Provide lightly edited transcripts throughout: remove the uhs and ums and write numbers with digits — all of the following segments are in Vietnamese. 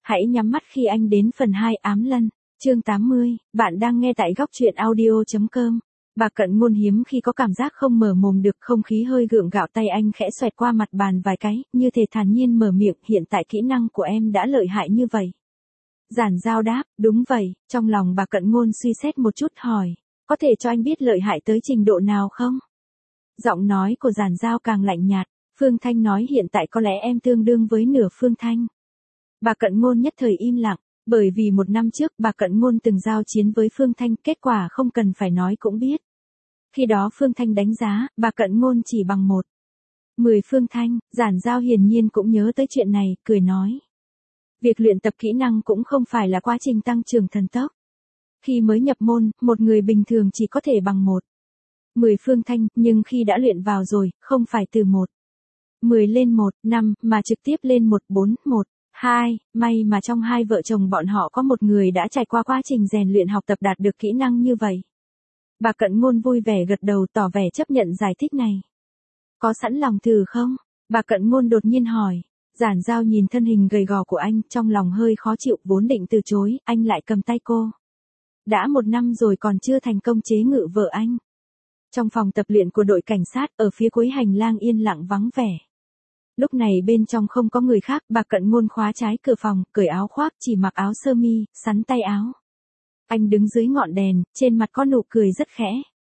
Hãy nhắm mắt khi anh đến phần 2 ám lân. Chương 80, bạn đang nghe tại góc truyện audio.com. Bà Cận Ngôn hiếm khi có cảm giác không mở mồm được, không khí hơi gượng gạo, tay anh khẽ xoẹt qua mặt bàn vài cái, như thể thản nhiên mở miệng, hiện tại kỹ năng của em đã lợi hại như vậy. Giản Giao đáp, đúng vậy. Trong lòng bà Cận Ngôn suy xét một chút hỏi, có thể cho anh biết lợi hại tới trình độ nào không? Giọng nói của Giản Giao càng lạnh nhạt. Phương Thanh nói hiện tại có lẽ em tương đương với nửa Phương Thanh. Bà Cận Ngôn nhất thời im lặng, bởi vì 1 năm trước bà Cận Ngôn từng giao chiến với Phương Thanh, kết quả không cần phải nói cũng biết. Khi đó Phương Thanh đánh giá, bà Cận Ngôn chỉ bằng 1/10 Phương Thanh. Giản Giao hiển nhiên cũng nhớ tới chuyện này, cười nói. Việc luyện tập kỹ năng cũng không phải là quá trình tăng trưởng thần tốc. Khi mới nhập môn, một người bình thường chỉ có thể bằng 1/10 Phương Thanh, nhưng khi đã luyện vào rồi, không phải từ 1/10 lên 1/5, mà trực tiếp lên 1/4, 1/2, may mà trong hai vợ chồng bọn họ có một người đã trải qua quá trình rèn luyện học tập đạt được kỹ năng như vậy. Bà Cận Ngôn vui vẻ gật đầu tỏ vẻ chấp nhận giải thích này. Có sẵn lòng thử không? Bà Cận Ngôn đột nhiên hỏi. Giản Giao nhìn thân hình gầy gò của anh, trong lòng hơi khó chịu, vốn định từ chối, anh lại cầm tay cô. Đã 1 năm rồi còn chưa thành công chế ngự vợ anh. Trong phòng tập luyện của đội cảnh sát, ở phía cuối hành lang yên lặng vắng vẻ. Lúc này bên trong không có người khác, bà Cận Ngôn khóa trái cửa phòng, cởi áo khoác, chỉ mặc áo sơ mi, sắn tay áo. Anh đứng dưới ngọn đèn, trên mặt có nụ cười rất khẽ.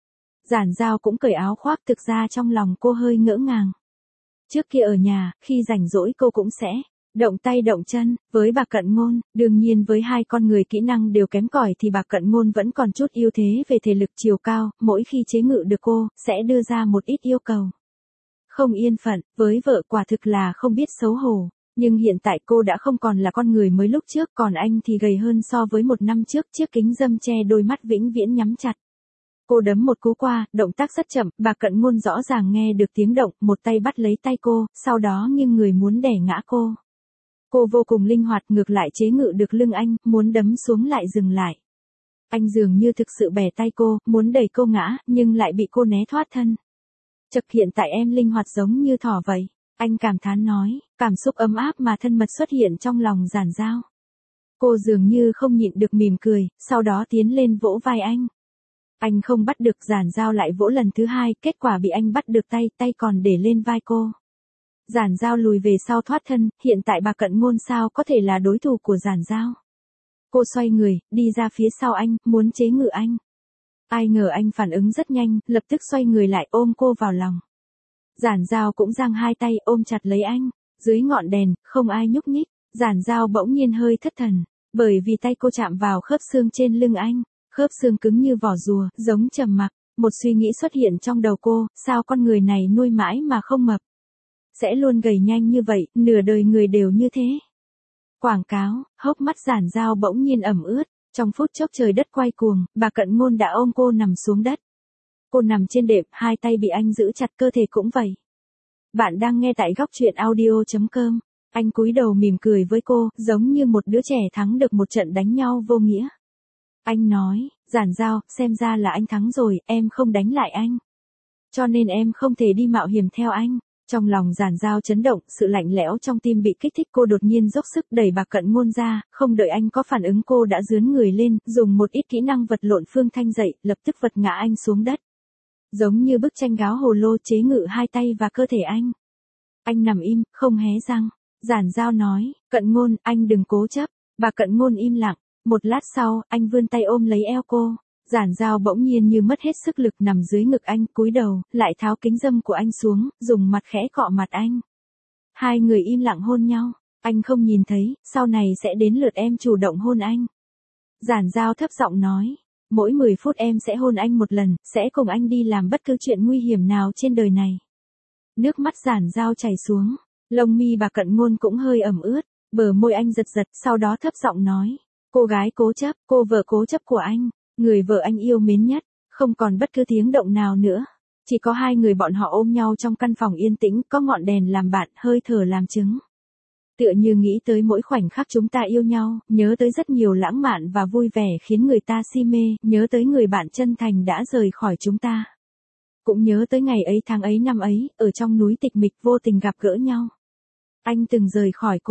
Giản Giao cũng cởi áo khoác, thực ra trong lòng cô hơi ngỡ ngàng. Trước kia ở nhà, khi rảnh rỗi cô cũng sẽ động tay động chân, với bà Cận Ngôn, đương nhiên với hai con người kỹ năng đều kém cỏi thì bà Cận Ngôn vẫn còn chút ưu thế về thể lực chiều cao, mỗi khi chế ngự được cô, sẽ đưa ra một ít yêu cầu. Không yên phận, với vợ quả thực là không biết xấu hổ, nhưng hiện tại cô đã không còn là con người mới lúc trước, còn anh thì gầy hơn so với 1 năm trước, chiếc kính râm che đôi mắt vĩnh viễn nhắm chặt. Cô đấm một cú qua, động tác rất chậm, bà Cận Ngôn rõ ràng nghe được tiếng động, một tay bắt lấy tay cô, sau đó nghiêng người muốn đè ngã cô. Cô vô cùng linh hoạt, ngược lại chế ngự được lưng anh, muốn đấm xuống lại dừng lại. Anh dường như thực sự bẻ tay cô, muốn đẩy cô ngã, nhưng lại bị cô né thoát thân. Chật, hiện tại em linh hoạt giống như thỏ vậy. Anh cảm thán nói, cảm xúc ấm áp mà thân mật xuất hiện trong lòng Giản Giao. Cô dường như không nhịn được mỉm cười, sau đó tiến lên vỗ vai anh. Anh không bắt được, Giản Giao lại vỗ lần thứ 2, kết quả bị anh bắt được tay còn để lên vai cô. Giản Giao lùi về sau thoát thân, hiện tại bà Cận Ngôn sao có thể là đối thủ của Giản Giao. Cô xoay người, đi ra phía sau anh, muốn chế ngự anh. Ai ngờ anh phản ứng rất nhanh, lập tức xoay người lại ôm cô vào lòng. Giản Giao cũng giang hai tay ôm chặt lấy anh. Dưới ngọn đèn, không ai nhúc nhích. Giản Giao bỗng nhiên hơi thất thần, bởi vì tay cô chạm vào khớp xương trên lưng anh. Khớp xương cứng như vỏ rùa, giống trầm mặc. Một suy nghĩ xuất hiện trong đầu cô, sao con người này nuôi mãi mà không mập? Sẽ luôn gầy nhanh như vậy, nửa đời người đều như thế. Quảng cáo, hốc mắt Giản Giao bỗng nhiên ẩm ướt. Trong phút chốc trời đất quay cuồng, bà Cận Ngôn đã ôm cô nằm xuống đất. Cô nằm trên đệm, hai tay bị anh giữ chặt, cơ thể cũng vậy. Bạn đang nghe tại góc truyện audio.com. Anh cúi đầu mỉm cười với cô, giống như một đứa trẻ thắng được một trận đánh nhau vô nghĩa. Anh nói, Giản Giao, xem ra là anh thắng rồi, em không đánh lại anh. Cho nên em không thể đi mạo hiểm theo anh. Trong lòng Giản Giao chấn động, sự lạnh lẽo trong tim bị kích thích, cô đột nhiên dốc sức đẩy bà Cận Ngôn ra, không đợi anh có phản ứng cô đã giương người lên, dùng một ít kỹ năng vật lộn Phương Thanh dậy, lập tức vật ngã anh xuống đất. Giống như bức tranh gáo hồ lô, chế ngự hai tay và cơ thể anh. Anh nằm im, không hé răng. Giản Giao nói, Cận Ngôn, anh đừng cố chấp. Bà Cận Ngôn im lặng. Một lát sau, anh vươn tay ôm lấy eo cô. Giản Giao bỗng nhiên như mất hết sức lực nằm dưới ngực anh, cúi đầu, lại tháo kính râm của anh xuống, dùng mặt khẽ cọ mặt anh. Hai người im lặng hôn nhau. Anh không nhìn thấy, sau này sẽ đến lượt em chủ động hôn anh. Giản Giao thấp giọng nói, mỗi 10 phút em sẽ hôn anh một lần, sẽ cùng anh đi làm bất cứ chuyện nguy hiểm nào trên đời này. Nước mắt Giản Giao chảy xuống, lông mi bà Cận Ngôn cũng hơi ẩm ướt, bờ môi anh giật giật, sau đó thấp giọng nói, cô gái cố chấp, cô vợ cố chấp của anh. Người vợ anh yêu mến nhất, không còn bất cứ tiếng động nào nữa. Chỉ có hai người bọn họ ôm nhau trong căn phòng yên tĩnh, có ngọn đèn làm bạn, hơi thở làm chứng. Tựa như nghĩ tới mỗi khoảnh khắc chúng ta yêu nhau, nhớ tới rất nhiều lãng mạn và vui vẻ khiến người ta si mê, nhớ tới người bạn chân thành đã rời khỏi chúng ta. Cũng nhớ tới ngày ấy tháng ấy năm ấy, ở trong núi tịch mịch vô tình gặp gỡ nhau. Anh từng rời khỏi cô,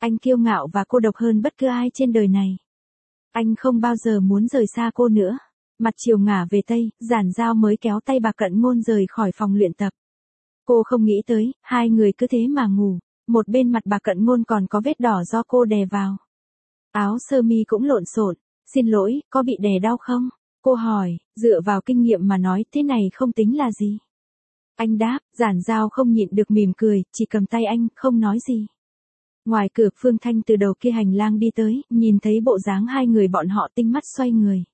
Anh kiêu ngạo và cô độc hơn bất cứ ai trên đời này. Anh không bao giờ muốn rời xa cô nữa. Mặt chiều ngả về Tây, Giản Giao mới kéo tay bà Cận Ngôn rời khỏi phòng luyện tập. Cô không nghĩ tới, hai người cứ thế mà ngủ. Một bên mặt bà Cận Ngôn còn có vết đỏ do cô đè vào. Áo sơ mi cũng lộn xộn. Xin lỗi, có bị đè đau không? Cô hỏi, dựa vào kinh nghiệm mà nói thế này không tính là gì. Anh đáp, Giản Giao không nhịn được mỉm cười, chỉ cầm tay anh, không nói gì. Ngoài cửa Phương Thanh từ đầu kia hành lang đi tới, nhìn thấy bộ dáng hai người bọn họ tinh mắt xoay người.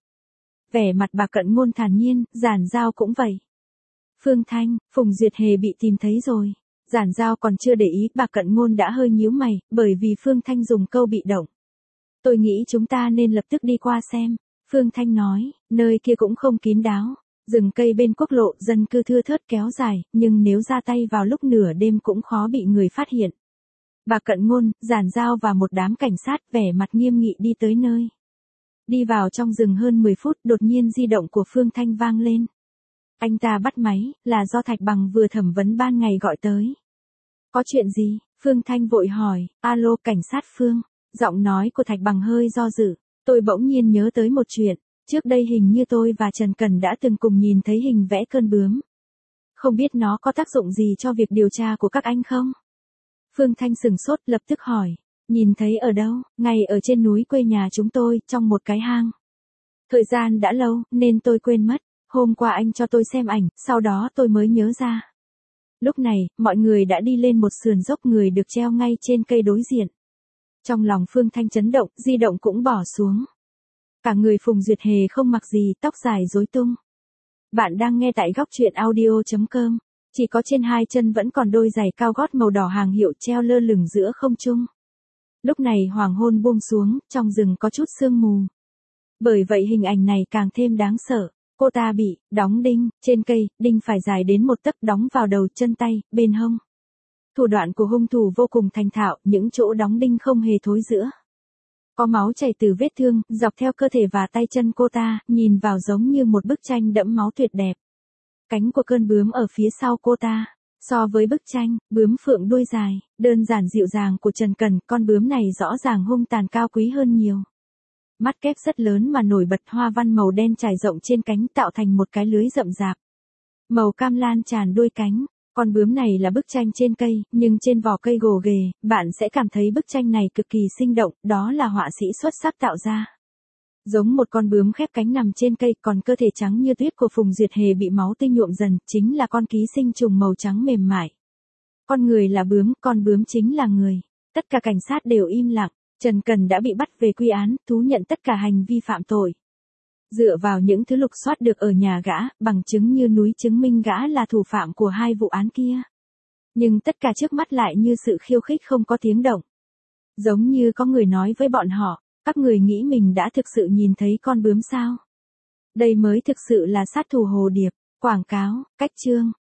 Vẻ mặt bà Cận Ngôn thản nhiên, Giản Giao cũng vậy. Phương Thanh, Phùng Duyệt Hề bị tìm thấy rồi. Giản Giao còn chưa để ý, bà Cận Ngôn đã hơi nhíu mày, bởi vì Phương Thanh dùng câu bị động. Tôi nghĩ chúng ta nên lập tức đi qua xem. Phương Thanh nói, nơi kia cũng không kín đáo. Rừng cây bên quốc lộ dân cư thưa thớt kéo dài, nhưng nếu ra tay vào lúc nửa đêm cũng khó bị người phát hiện. Bà Cận Ngôn, Giản Giao và một đám cảnh sát vẻ mặt nghiêm nghị đi tới nơi. Đi vào trong rừng hơn 10 phút, đột nhiên di động của Phương Thanh vang lên. Anh ta bắt máy, là do Thạch Bằng vừa thẩm vấn ban ngày gọi tới. Có chuyện gì? Phương Thanh vội hỏi, alo cảnh sát Phương. Giọng nói của Thạch Bằng hơi do dự. Tôi bỗng nhiên nhớ tới một chuyện. Trước đây hình như tôi và Trần Cần đã từng cùng nhìn thấy hình vẽ cơn bướm. Không biết nó có tác dụng gì cho việc điều tra của các anh không? Phương Thanh sửng sốt lập tức hỏi. Nhìn thấy ở đâu? Ngay ở trên núi quê nhà chúng tôi, trong một cái hang. Thời gian đã lâu, nên tôi quên mất. Hôm qua anh cho tôi xem ảnh, sau đó tôi mới nhớ ra. Lúc này, mọi người đã đi lên một sườn dốc, người được treo ngay trên cây đối diện. Trong lòng Phương Thanh chấn động, di động cũng bỏ xuống. Cả người Phùng Duyệt Hề không mặc gì, tóc dài rối tung. Bạn đang nghe tại góc truyện audio.com. Chỉ có trên hai chân vẫn còn đôi giày cao gót màu đỏ hàng hiệu treo lơ lửng giữa không trung. Lúc này hoàng hôn buông xuống, trong rừng có chút sương mù. Bởi vậy hình ảnh này càng thêm đáng sợ. Cô ta bị đóng đinh trên cây, đinh phải dài đến một tấc, đóng vào đầu, chân tay, bên hông. Thủ đoạn của hung thủ vô cùng thành thạo, những chỗ đóng đinh không hề thối rữa. Có máu chảy từ vết thương, dọc theo cơ thể và tay chân cô ta, nhìn vào giống như một bức tranh đẫm máu tuyệt đẹp. Cánh của cơn bướm ở phía sau cô ta. So với bức tranh, bướm phượng đuôi dài, đơn giản dịu dàng của Trần Cần, con bướm này rõ ràng hung tàn cao quý hơn nhiều. Mắt kép rất lớn mà nổi bật, hoa văn màu đen trải rộng trên cánh tạo thành một cái lưới rậm rạp. Màu cam lan tràn đuôi cánh. Con bướm này là bức tranh trên cây, nhưng trên vỏ cây gồ ghề, bạn sẽ cảm thấy bức tranh này cực kỳ sinh động, đó là họa sĩ xuất sắc tạo ra. Giống một con bướm khép cánh nằm trên cây, còn cơ thể trắng như tuyết của Phùng Duyệt Hề bị máu tươi nhuộm dần, chính là con ký sinh trùng màu trắng mềm mại. Con người là bướm, con bướm chính là người. Tất cả cảnh sát đều im lặng, Trần Cần đã bị bắt về quy án, thú nhận tất cả hành vi phạm tội. Dựa vào những thứ lục soát được ở nhà gã, bằng chứng như núi chứng minh gã là thủ phạm của hai vụ án kia. Nhưng tất cả trước mắt lại như sự khiêu khích không có tiếng động. Giống như có người nói với bọn họ, các người nghĩ mình đã thực sự nhìn thấy con bướm sao? Đây mới thực sự là sát thủ hồ điệp. Quảng cáo, cách chương,